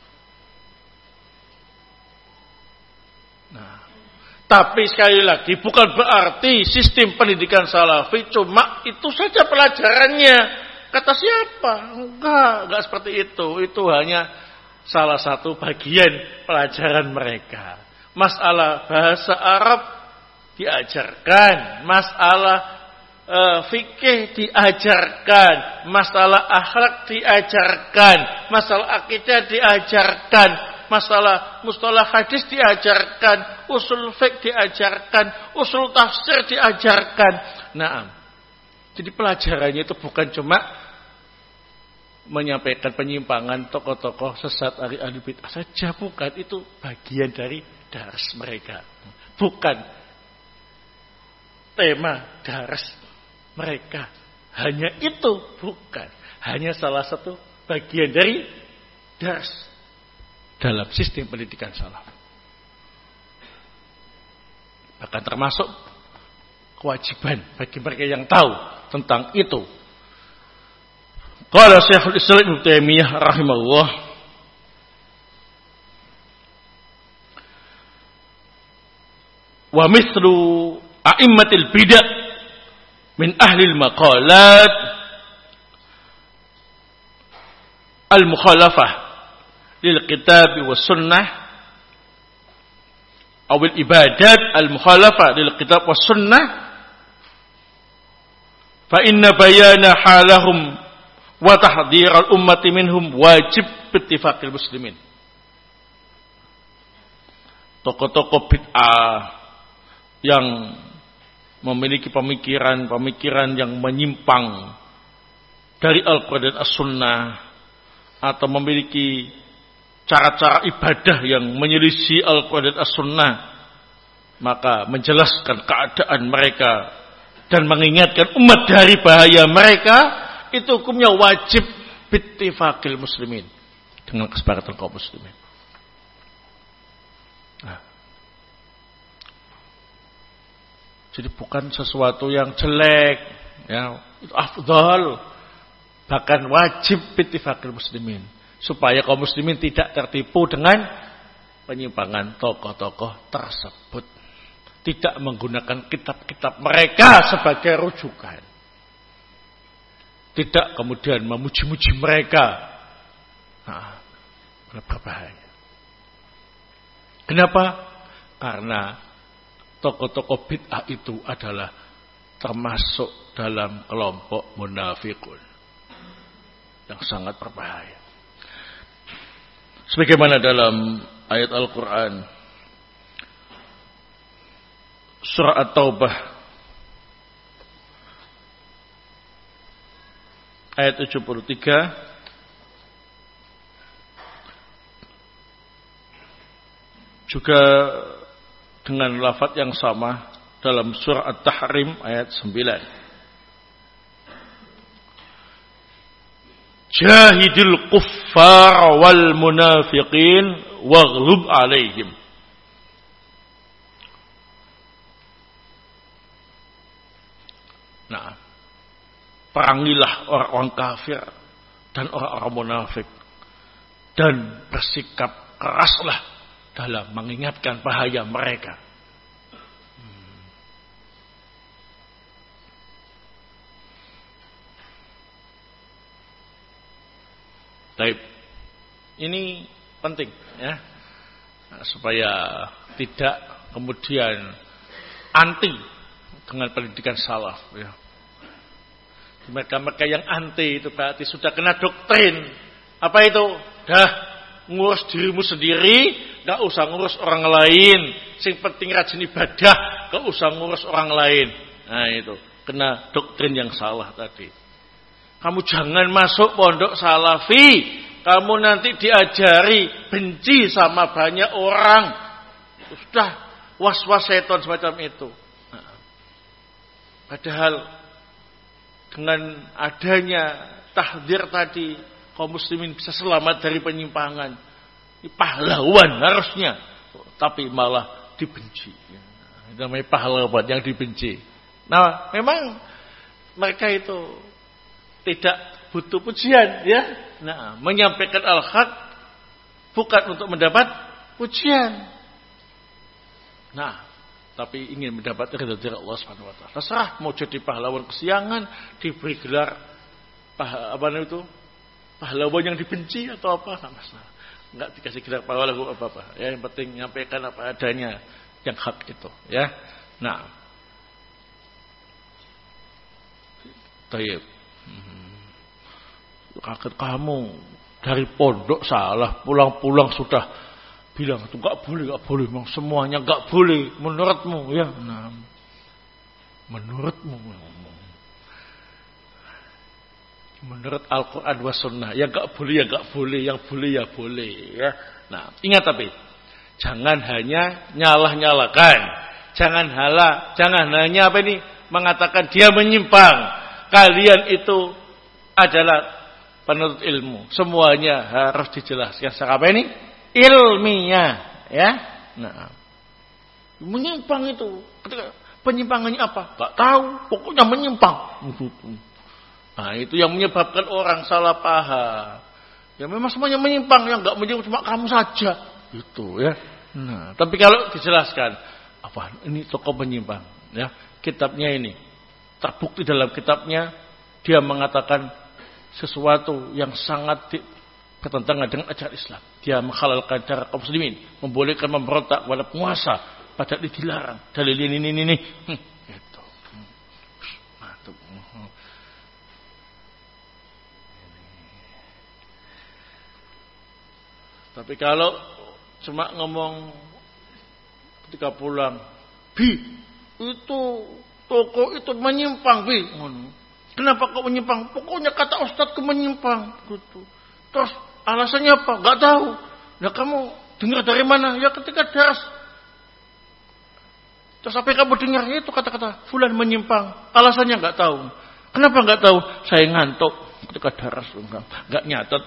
Nah, tapi sekali lagi bukan berarti sistem pendidikan salafi cuma itu saja pelajarannya. Kata siapa? Enggak, enggak seperti itu. Itu hanya salah satu bagian pelajaran mereka. Masalah bahasa Arab diajarkan, masalah e, fikih diajarkan, masalah akhlak diajarkan, masalah akidah diajarkan, masalah mustalah hadis diajarkan, usul fiqh diajarkan, usul tafsir diajarkan. Naam. Jadi pelajarannya itu bukan cuma menyampaikan penyimpangan tokoh-tokoh sesat ahli bid'ah saja, bukan. Itu bagian dari dars mereka, bukan tema dars mereka. hanya itu, bukan. Hanya salah satu bagian dari dars dalam sistem pendidikan salaf. Bahkan termasuk kewajiban bagi mereka yang tahu tentang itu. Qala Syekhul Islam Ibnu Taimiyah rahimahullah, wa mithlu a'immatil bid'ah min ahli al-maqalat al-mukhalafah lil kitab was sunnah aw al ibadat al-mukhalafah lil kitab was sunnah fa inna bayana halahum wa tahdhir al-ummati minhum wajib bittifaqil muslimin. Tokoh-tokoh bid'ah yang memiliki pemikiran-pemikiran yang menyimpang dari Al-Quran dan As-Sunnah, atau memiliki cara-cara ibadah yang menyelisih Al-Quran dan As-Sunnah, maka menjelaskan keadaan mereka dan mengingatkan umat dari bahaya mereka, itu hukumnya wajib bittifaqil muslimin, dengan kesepakatan kaum muslimin. Nah, jadi bukan sesuatu yang jelek, ya, itu afdal, bahkan wajib bittifaqil muslimin, supaya kaum muslimin tidak tertipu dengan penyimpangan tokoh-tokoh tersebut, tidak menggunakan kitab-kitab mereka sebagai rujukan, tidak kemudian memuji-muji mereka. Nah, berbahaya. Kenapa? Karena tokoh-tokoh bid'ah itu adalah termasuk dalam kelompok munafikun yang sangat berbahaya. Sebagaimana dalam ayat Al-Quran surah At-Taubah ayat tujuh puluh tiga, juga dengan lafaz yang sama dalam surah At-Tahrim ayat sembilan. Jahidil kuffar wal munafiqin waghlub alaihim. Nah, perangilah orang-orang kafir dan orang-orang munafik, dan bersikap keraslah dalam mengingatkan bahaya mereka. Hmm. Baik, ini penting ya, supaya tidak kemudian anti dengan pendidikan salaf. Ya. Mereka-mereka yang anti itu berarti sudah kena doktrin. Apa itu? Dah ngurus dirimu sendiri, gak usah ngurus orang lain. Sing penting rajin ibadah, gak usah ngurus orang lain. Nah itu, kena doktrin yang salah tadi. Kamu jangan masuk pondok salafi, kamu nanti diajari benci sama banyak orang. Sudah was-was setan semacam itu. Nah, padahal dengan adanya tahdzir tadi, kaum muslimin bisa selamat dari penyimpangan. Ini pahlawan harusnya, tapi malah dibenci. Itu namanya pahlawan yang dibenci. Nah, memang mereka itu tidak butuh pujian, ya. Nah, menyampaikan al-haq bukan untuk mendapat pujian. Nah, tapi ingin mendapat ridha dari Allah Subhanahu wa taala. Terserah mau jadi pahlawan kesiangan, diberi gelar pah, apa namanya itu? Pahlawan yang dibenci atau apa, enggak masalah. Enggak dikasih gelar pahlawan apa-apa. Ya, yang penting menyampaikan apa adanya yang hak itu, ya. Nah. Tayyib. Hmm. Kaget kamu dari pondok salah, pulang-pulang sudah bilang itu enggak boleh, enggak boleh, memang semuanya enggak boleh menurutmu, ya. Nah, menurutmu, menurut Al-Quran wa Sunnah, ya enggak boleh, ya enggak boleh, yang boleh ya boleh, ya. Nah, ingat tapi jangan hanya nyalah-nyalakan, jangan hala, jangan hanya apa ini mengatakan dia menyimpang, kalian itu adalah penuntut ilmu. Semuanya harus dijelaskan secara apa ini? Ilmiah, ya. Nah, menyimpang itu. Ketika penyimpangannya apa? Gak tahu. Pokoknya menyimpang. Nah, itu yang menyebabkan orang salah paham. Ya memang semuanya menyimpang. Yang gak menyimpang cuma kamu saja. Gitu, ya. Nah, tapi kalau dijelaskan, apa? Ini tokoh penyimpang, ya. Kitabnya ini terbukti dalam kitabnya dia mengatakan sesuatu yang sangat bertentangan dengan ajaran Islam. Dia menghalalkan darah kaum muslimin, membolehkan memberontak kepada penguasa, padahal dilarang. Dalil ini ini ini. Hmm, gitu. Mantap. Tapi kalau cuma ngomong ketika pulang, Bi, itu toko itu menyimpang, Bi. Kenapa kok menyimpang? Pokoknya kata Ustadz ke menyimpang, gitu. Terus alasannya apa? Gak tahu. Nah kamu dengar dari mana? Ya ketika daras. Terus apa yang kamu dengar? Itu kata-kata fulan menyimpang. Alasannya gak tahu. Kenapa gak tahu? Saya ngantuk ketika daras. Gak nyatet.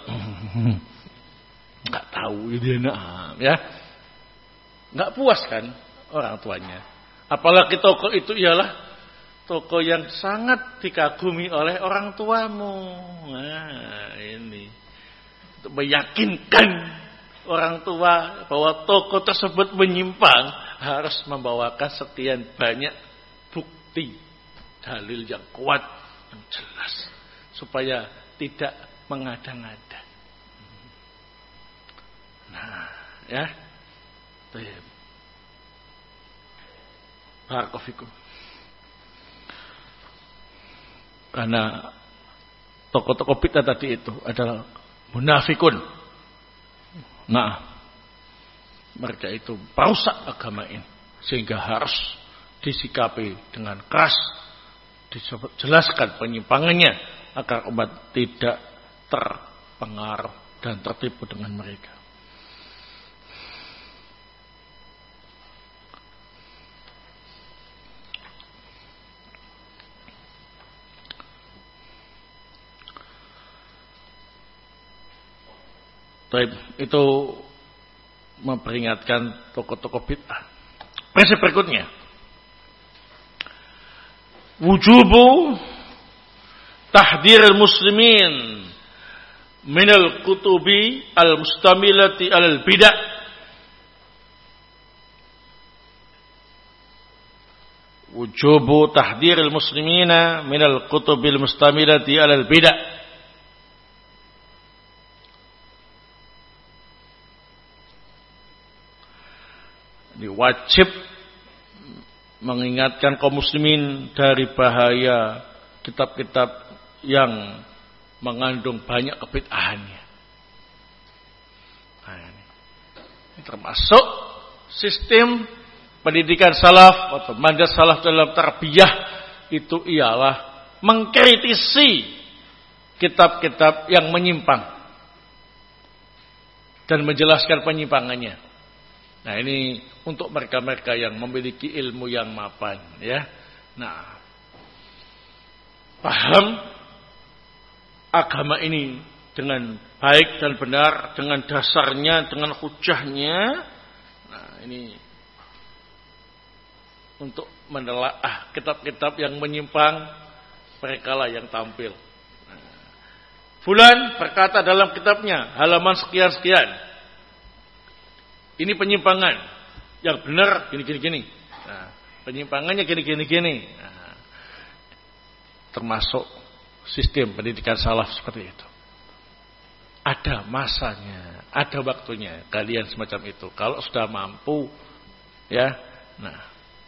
Gak tahu. Ya. Gak puas kan orang tuanya. Apalagi toko itu ialah toko yang sangat dikagumi oleh orang tuamu. Nah, ini. Untuk meyakinkan orang tua bahwa toko tersebut menyimpang, harus membawakan sekian banyak bukti, dalil yang kuat, yang jelas. Supaya tidak mengada-ngada. Nah, ya. Baik. Barakallahu. Karena tokoh-tokoh bid'ah tadi itu adalah munafikun. Nah, mereka itu perusak agama ini, sehingga harus disikapi dengan keras, dijelaskan penyimpangannya agar umat tidak terpengaruh dan tertipu dengan mereka. Baik, itu memperingatkan tokoh-tokoh bid'ah. Prinsip berikutnya, wujubu tahdziril muslimin minal kutubi al-mustamilati alal bid'ah. Wujubu tahdziril muslimina minal kutubil mustamilati alal bid'ah. Wajib mengingatkan kaum muslimin dari bahaya kitab-kitab yang mengandung banyak kebid'ahannya. Nah, ini termasuk sistem pendidikan salaf atau manhaj salaf dalam tarbiyah itu ialah mengkritisi kitab-kitab yang menyimpang dan menjelaskan penyimpangannya. Nah, ini untuk mereka-mereka yang memiliki ilmu yang mapan, ya. Nah, paham agama ini dengan baik dan benar, dengan dasarnya, dengan hujahnya. Nah, ini untuk menelaah kitab-kitab yang menyimpang, merekalah yang tampil. Nah, fulan berkata dalam kitabnya halaman sekian-sekian, ini penyimpangan, yang benar gini-gini-gini. Nah, penyimpangannya gini-gini-gini. Nah, termasuk sistem pendidikan salaf seperti itu. Ada masanya, ada waktunya kalian semacam itu. Kalau sudah mampu, ya. Nah,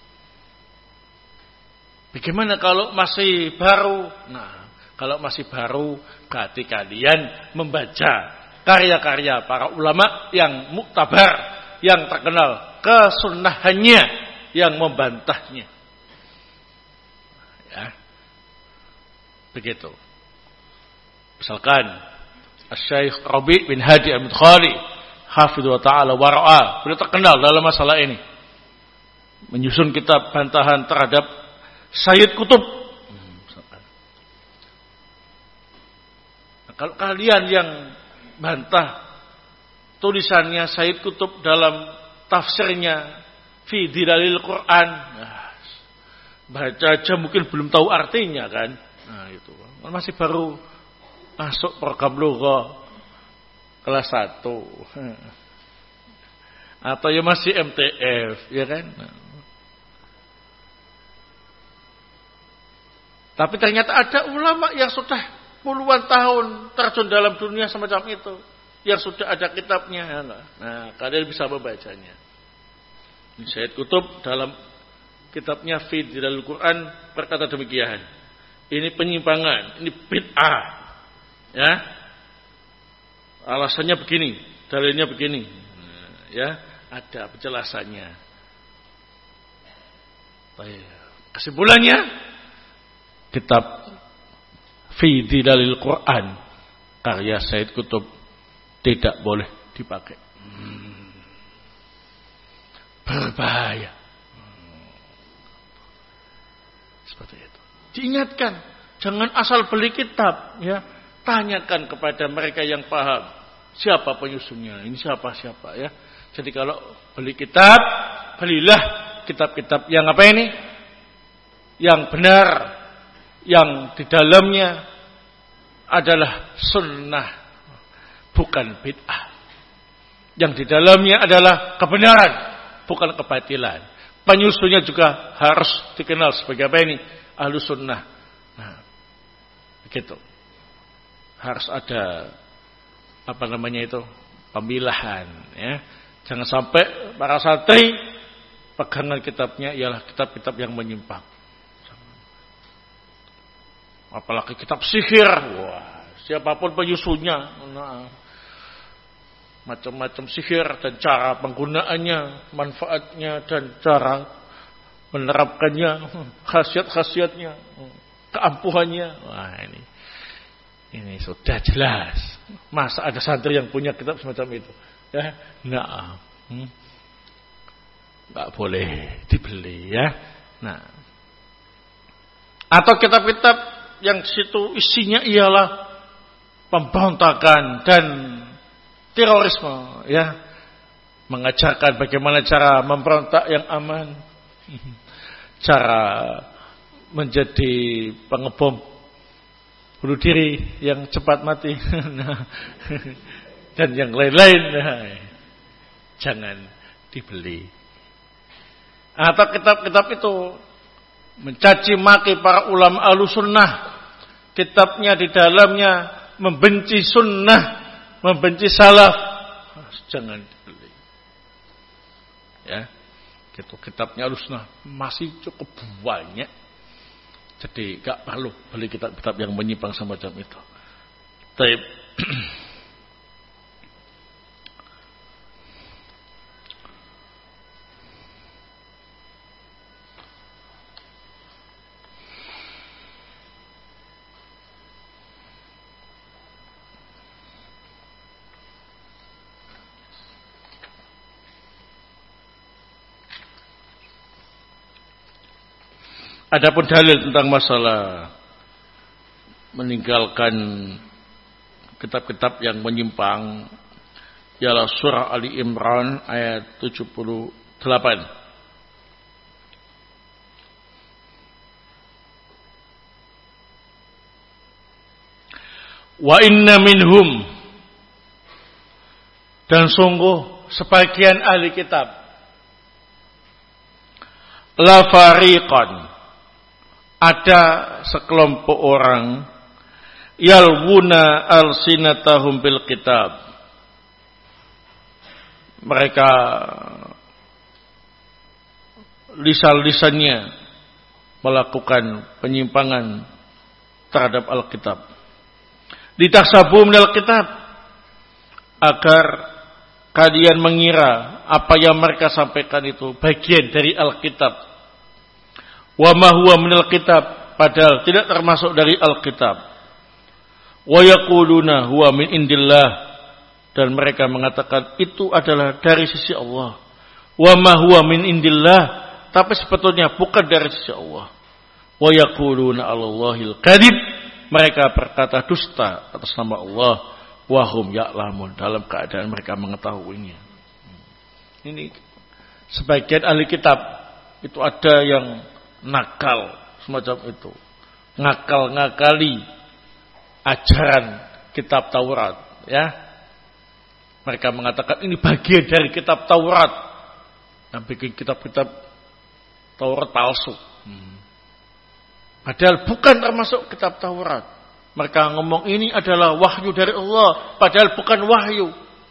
bagaimana kalau masih baru? Nah, kalau masih baru, berarti kalian membaca karya-karya para ulama yang muktabar, yang terkenal kesunnahannya, yang membantahnya. Ya. Begitu. Misalkan Asy-Syaikh Rabi' bin Hadi Al-Mudkhali hafidhahu ta'ala wa ra'ah, beliau terkenal dalam masalah ini. Menyusun kitab bantahan terhadap Sayyid Qutb. Kalau kalian yang bantah tulisannya Sayyid Qutb dalam tafsirnya fi Dilalil Quran, nah, baca aja mungkin belum tahu artinya kan. Nah itu masih baru masuk program lugha kelas satu atau ya masih M T F ya kan. Nah. Tapi ternyata ada ulama yang sudah puluhan tahun terjun dalam dunia semacam itu, yang sudah ada kitabnya. Nah, kalian bisa membacanya. Sayyid Qutb dalam kitabnya Fi Dilalil Quran berkata demikian. Ini penyimpangan, ini bid'ah. Ya. Alasannya begini, dalilnya begini. Nah, ya, ada penjelasannya. Baik. Kesimpulannya, kitab Fi Dilalil Quran karya Sayyid Qutb tidak boleh dipakai. Hmm. Berbahaya. Hmm. Seperti itu. Diingatkan, jangan asal beli kitab, ya. Tanyakan kepada mereka yang paham. Siapa penyusunnya? Ini siapa-siapa ya. Jadi kalau beli kitab, belilah kitab-kitab yang apa ini? Yang benar, yang di dalamnya adalah sunnah, bukan bid'ah. Yang di dalamnya adalah kebenaran, bukan kebatilan. Penyusunnya juga harus dikenal sebagai apa ini? Ahlus sunnah. Nah, begitu. Harus ada apa namanya itu? Pemilahan, ya. Jangan sampai para santri pegangan kitabnya ialah kitab-kitab yang menyimpang. Apalagi kitab sihir, wah, siapapun penyusunnya, nah, macam-macam sihir dan cara penggunaannya, manfaatnya dan cara menerapkannya, khasiat-khasiatnya, keampuhannya, wah ini, ini sudah jelas. Masa ada santri yang punya kitab semacam itu? Ya, nah, hmm. nggak boleh dibeli ya. Nah, atau kitab-kitab yang situ isinya ialah pemberontakan dan terorisme, ya, mengajarkan bagaimana cara memberontak yang aman, cara menjadi pengebom bunuh diri yang cepat mati, nah, dan yang lain-lain, nah, jangan dibeli. Atau kitab-kitab itu mencaci maki para ulama Ahlussunnah, kitabnya di dalamnya membenci sunnah, membenci salaf, jangan dibeli. Ya, gitu. Kitabnya Ahlussunnah masih cukup banyak, jadi gak perlu beli kitab-kitab yang menyimpang semacam itu. Taib. Adapun dalil tentang masalah meninggalkan kitab-kitab yang menyimpang ialah surah Ali Imran ayat tujuh puluh delapan. Wa inna minhum, dan sungguh sebagian ahli kitab, la fariqan, ada sekelompok orang, yalwuna alsinatahum bil kitab, mereka lisan-lisannya melakukan penyimpangan terhadap Alkitab. Ditaksabu minal kitab, agar kalian mengira apa yang mereka sampaikan itu bagian dari Alkitab. Wa ma huwa minal kitab, padahal tidak termasuk dari Alkitab. Wa yaquluna huwa min indillah, dan mereka mengatakan itu adalah dari sisi Allah. Wa ma huwa min indillah, tapi sebetulnya bukan dari sisi Allah. Wa yaquluna 'alallahil kadhib, mereka berkata dusta atas nama Allah, wahum ya'lamun, dalam keadaan mereka mengetahuinya. Ini sebagian ahli kitab itu ada yang nakal semacam itu, ngakal-ngakali ajaran kitab Taurat, ya. Mereka mengatakan ini bagian dari kitab Taurat, yang bikin kitab-kitab Taurat palsu. Hmm. Padahal bukan termasuk kitab Taurat. Mereka ngomong ini adalah wahyu dari Allah, padahal bukan wahyu.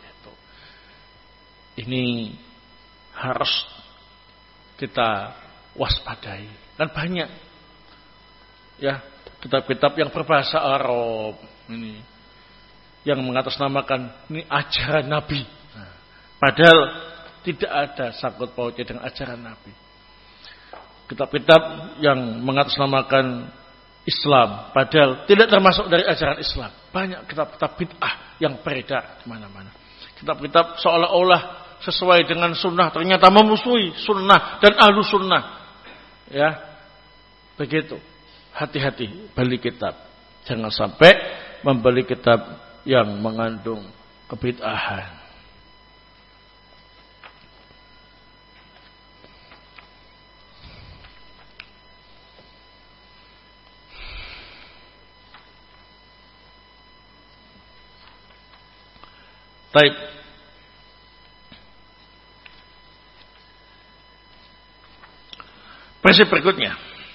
Ini harus kita waspadai. Dan banyak, ya, kitab-kitab yang berbahasa Arab ini, yang mengatasnamakan ini ajaran Nabi. Nah, padahal tidak ada sangkut pautnya dengan ajaran Nabi. Kitab-kitab yang mengatasnamakan Islam, padahal tidak termasuk dari ajaran Islam. Banyak kitab-kitab bid'ah yang beredar di mana-mana. Kitab-kitab seolah-olah sesuai dengan sunnah, ternyata memusuhi sunnah dan ahlu sunnah. Ya, begitu. Hati-hati beli kitab. Jangan sampai membeli kitab yang mengandung kebid'ahan. Baik. Prinsip berikutnya.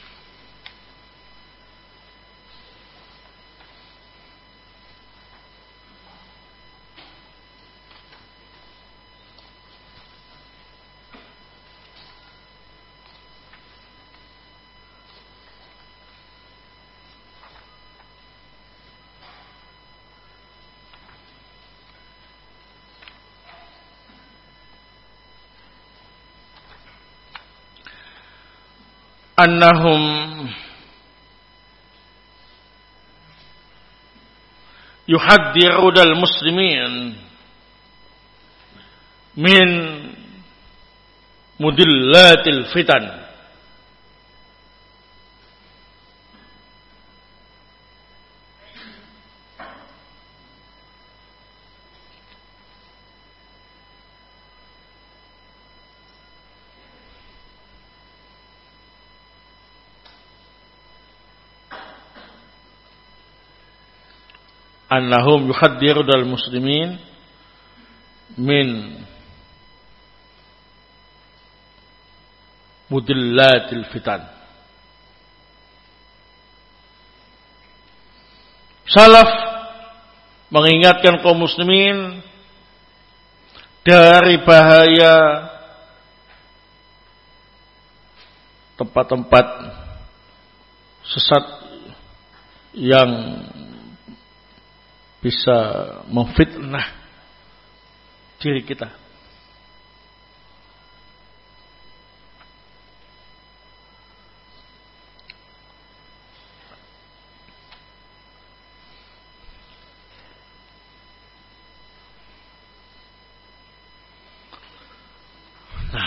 Annahum yuhaddiruna al-muslimin min mudillatil fitan. Annahum yuhaddiruna al-muslimin min mudillatil fitan. Salaf mengingatkan kaum muslimin dari bahaya tempat-tempat sesat yang bisa memfitnah diri kita. Nah,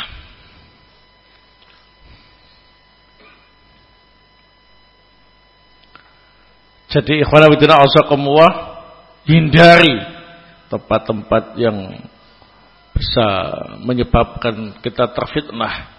jadi ikhwan fillah azakumullah, hindari tempat-tempat yang bisa menyebabkan kita terfitnah.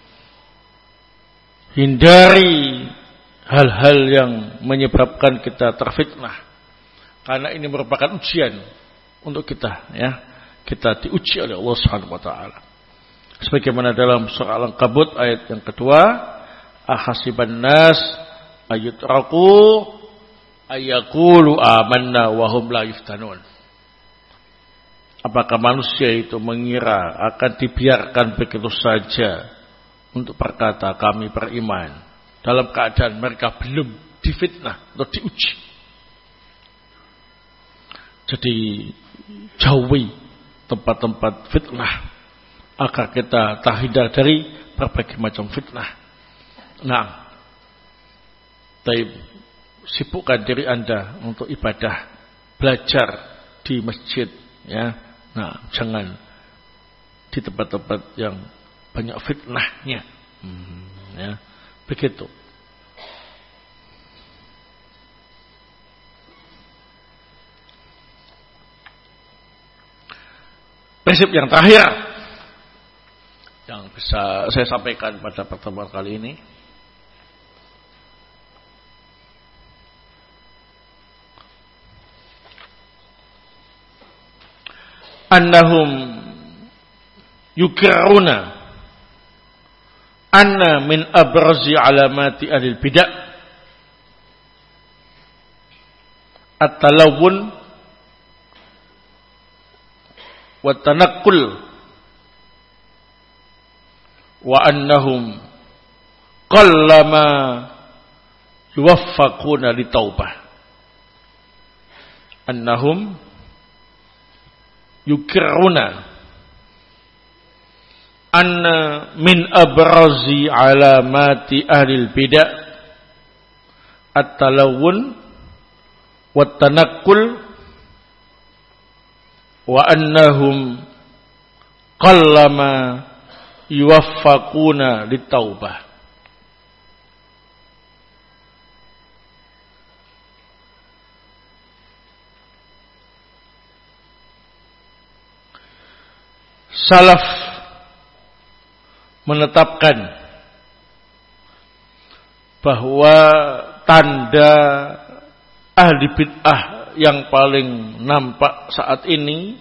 Hindari hal-hal yang menyebabkan kita terfitnah. Karena ini merupakan ujian untuk kita, ya. Kita diuji oleh Allah Subhanahu wa taala. Sebagaimana dalam surah Al-Ankabut ayat yang kedua, ahasiban nas ayutraku ayyaqulu amanna wa hum la yuftanun. Apakah manusia itu mengira akan dibiarkan begitu saja untuk berkata kami beriman dalam keadaan mereka belum difitnah atau diuji? Jadi jauhi tempat-tempat fitnah agar kita terhindar dari berbagai macam fitnah. Nah, taib, sibukkan diri Anda untuk ibadah, belajar di masjid, ya. Nah, jangan di tempat-tempat yang banyak fitnahnya, hmm, ya. Begitu. prinsip yang terakhir yang bisa saya sampaikan pada pertemuan kali ini. Annahum yukiruna anna min abrazi alamati ahli bidah at-talawun wa tanaqqul wa annahum qallama yuwaffaquna li taubah. Annahum yukiruna anna min abrazi alamati ahli bidah at-talawun wa tanaqqul wa annahum qallama yuwaffaquna litaubah. Salaf menetapkan bahwa tanda ahli bid'ah yang paling nampak saat ini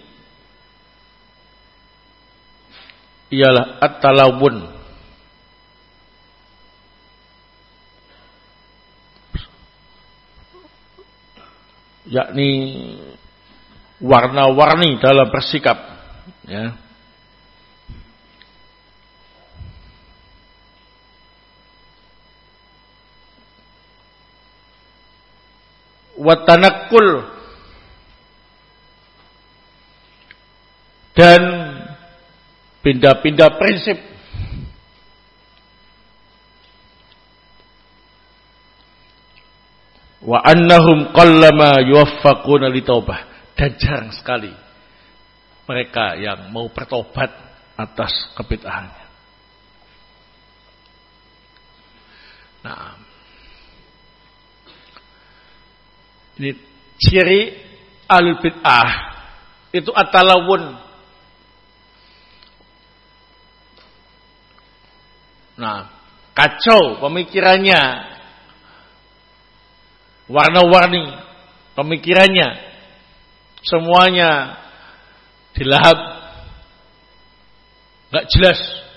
ialah at-talawun, yakni warna-warni dalam bersikap, ya. Wa tanaqqul, dan pindah-pindah prinsip. Wa annahum qallama yuwaffaquna litaubah, dan jarang sekali mereka yang mau bertobat atas kebid'ahannya. Nah, ini ciri ahlul bid'ah itu at-talawun. Nah, kacau pemikirannya, warna-warni pemikirannya, semuanya dilahap, nggak jelas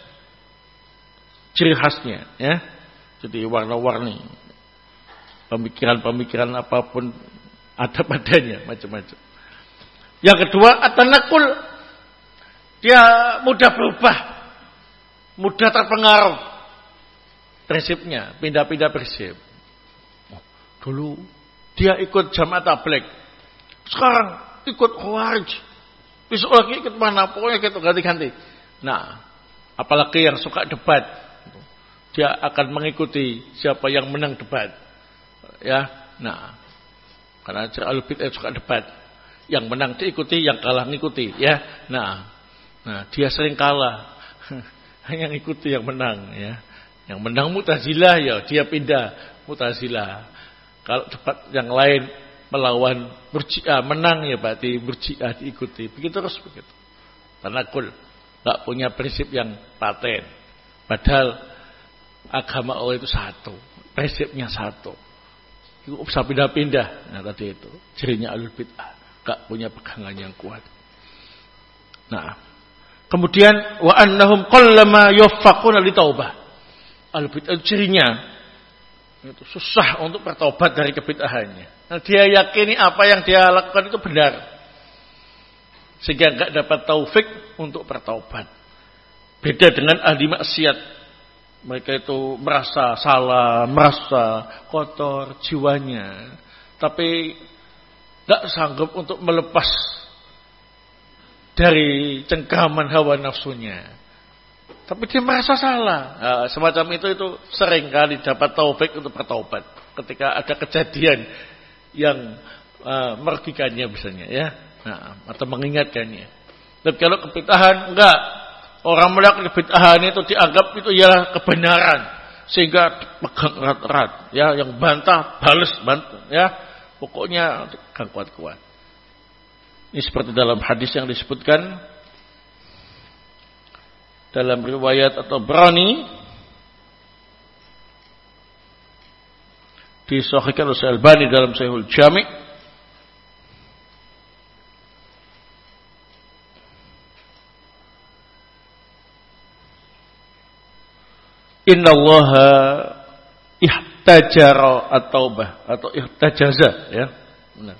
ciri khasnya, ya. Jadi warna-warni pemikiran-pemikiran apapun ada padanya, macam-macam. Yang kedua, at-tanaqqul, dia mudah berubah, mudah terpengaruh prinsipnya, pindah-pindah prinsip. Oh, dulu dia ikut jamaah tabligh, sekarang ikut khawarij, besok lagi ikut mana, pokoknya gitu ganti-ganti. Nah, apalagi yang suka debat, dia akan mengikuti siapa yang menang debat, ya. Nah, karena ahlul bid'ah suka debat, yang menang diikuti, yang kalah ngikuti, ya. Nah, nah dia sering kalah, hanya ngikuti yang menang, ya. Yang menang Mu'tazilah, ya dia pindah Mu'tazilah. Kalau debat yang lain melawan Murji'ah, menang ya berarti Murji'ah diikuti. Begitu terus begitu. Tanakul, enggak punya prinsip yang paten. Padahal agama Allah itu satu, prinsipnya satu. Itu usah pindah-pindah. Nah tadi itu cirinya ahlul bid'ah, enggak punya pegangan yang kuat. Nah, kemudian wa annahum qallama yuwaffaquna li taubah. Al-bid'ah cirinya itu susah untuk bertobat dari kebid'ahannya. Nah, dia yakini apa yang dia lakukan itu benar, sehingga enggak dapat taufik untuk bertobat. Beda dengan ahli maksiat. Mereka itu merasa salah, merasa kotor jiwanya, tapi enggak sanggup untuk melepas dari cengkraman hawa nafsunya. Tapi dia merasa salah. Nah, semacam itu itu sering kali dapat taufik untuk bertobat ketika ada kejadian yang uh, merugikannya misalnya, ya. Nah, atau mengingatkannya. Tapi kalau kebid'ahan enggak, orang melakukan kebid'ahan itu dianggap itu ialah kebenaran, sehingga pegang erat-erat, ya, yang bantah balas bantah, ya. Pokoknya pegang kuat-kuat. Ini seperti dalam hadis yang disebutkan dalam riwayat atau berani disahihkan oleh Al-Albani dalam Sahihul Jami'. Inna Allaha ihtajara at-taubah atau ihtajaza, ya. Benar.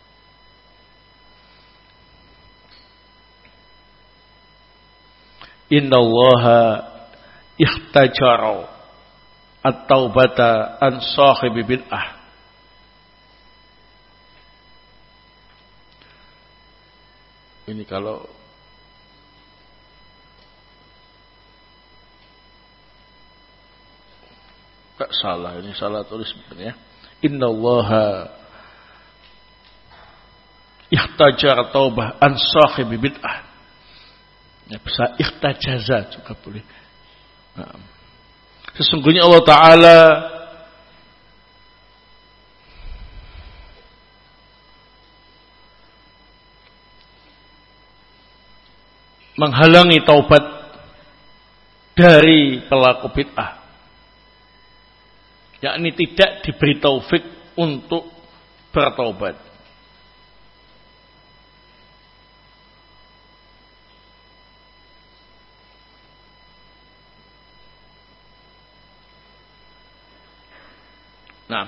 Inna Allaha ihtajara at-taubata an sahibi bid'ah. Ini kalau tak salah, ini salah tulis ya. Inna Allaha ihtajara taubah an sahibi bid'ah. Ya, bisa ihtajaza juga boleh. Nah, sesungguhnya Allah Ta'ala menghalangi taubat dari pelaku bid'ah, yakni tidak diberi taufik untuk bertaubat. Nah,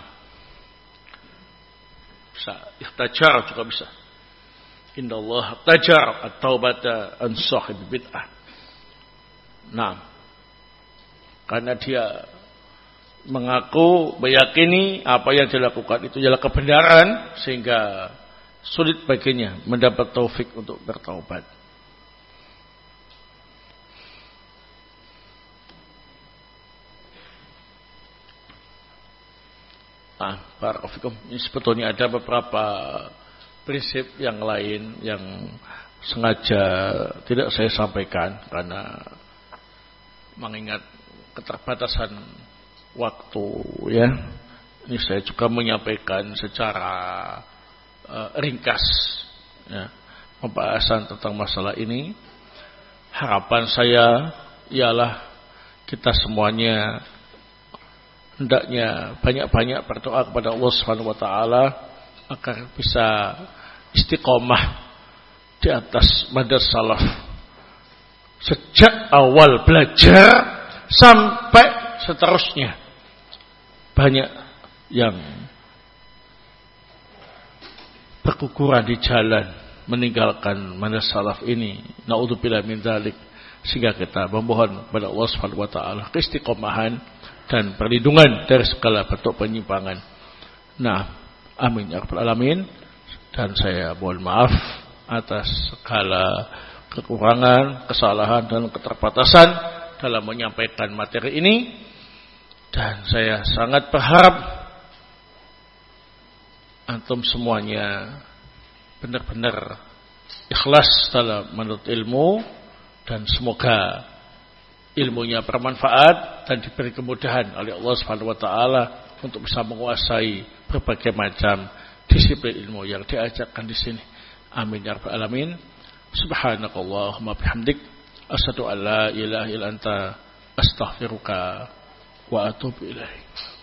bisa ihtajar juga bisa. Inna Allah ihtajar at-taubata an sahib bid'ah. Nah, karena dia mengaku, meyakini apa yang dilakukan itu adalah kebenaran, sehingga sulit baginya mendapat taufik untuk bertaubat. Ah, barakallahu fikum. Ini sebetulnya ada beberapa prinsip yang lain yang sengaja tidak saya sampaikan karena mengingat keterbatasan waktu, ya. Ini saya juga menyampaikan secara uh, ringkas, ya, pembahasan tentang masalah ini. Harapan saya ialah kita semuanya hendaknya banyak-banyak berdoa kepada Allah Subhanahu wa taala agar bisa istiqomah di atas manhaj salaf sejak awal belajar sampai seterusnya. Banyak yang berguguran di jalan meninggalkan manhaj salaf ini. Naudzubillah min dzalik. Sehingga kita memohon kepada Allah Subhanahu wa taala keistiqomahan dan perlindungan dari segala bentuk penyimpangan. Nah, amin ya rabbal alamin. Dan saya mohon maaf atas segala kekurangan, kesalahan dan keterbatasan dalam menyampaikan materi ini. Dan saya sangat berharap antum semuanya benar-benar ikhlas dalam menuntut ilmu, dan semoga ilmunya bermanfaat dan diberi kemudahan oleh Allah Subhanahu wa taala untuk bisa menguasai berbagai macam disiplin ilmu yang diajarkan di sini. Amin ya rabbal alamin. Subhanakallahumma bihamdik asyhadu an la ilaha illa anta astaghfiruka wa atubu ilaik.